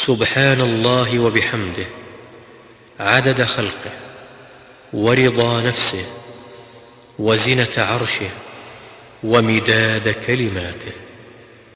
سبحان الله وبحمده عدد خلقه ورضا نفسه وزنة عرشه ومداد كلماته.